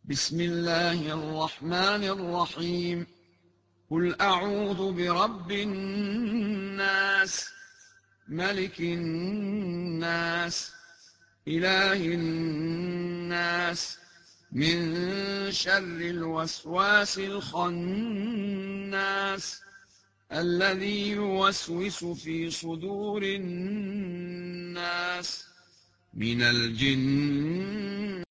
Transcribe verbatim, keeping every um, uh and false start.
بسم الله الرحمن الرحيم. قل أعوذ برب الناس، ملك الناس، إله الناس، من شر الوسواس الخناس الذي يوسوس في صدور الناس من الجن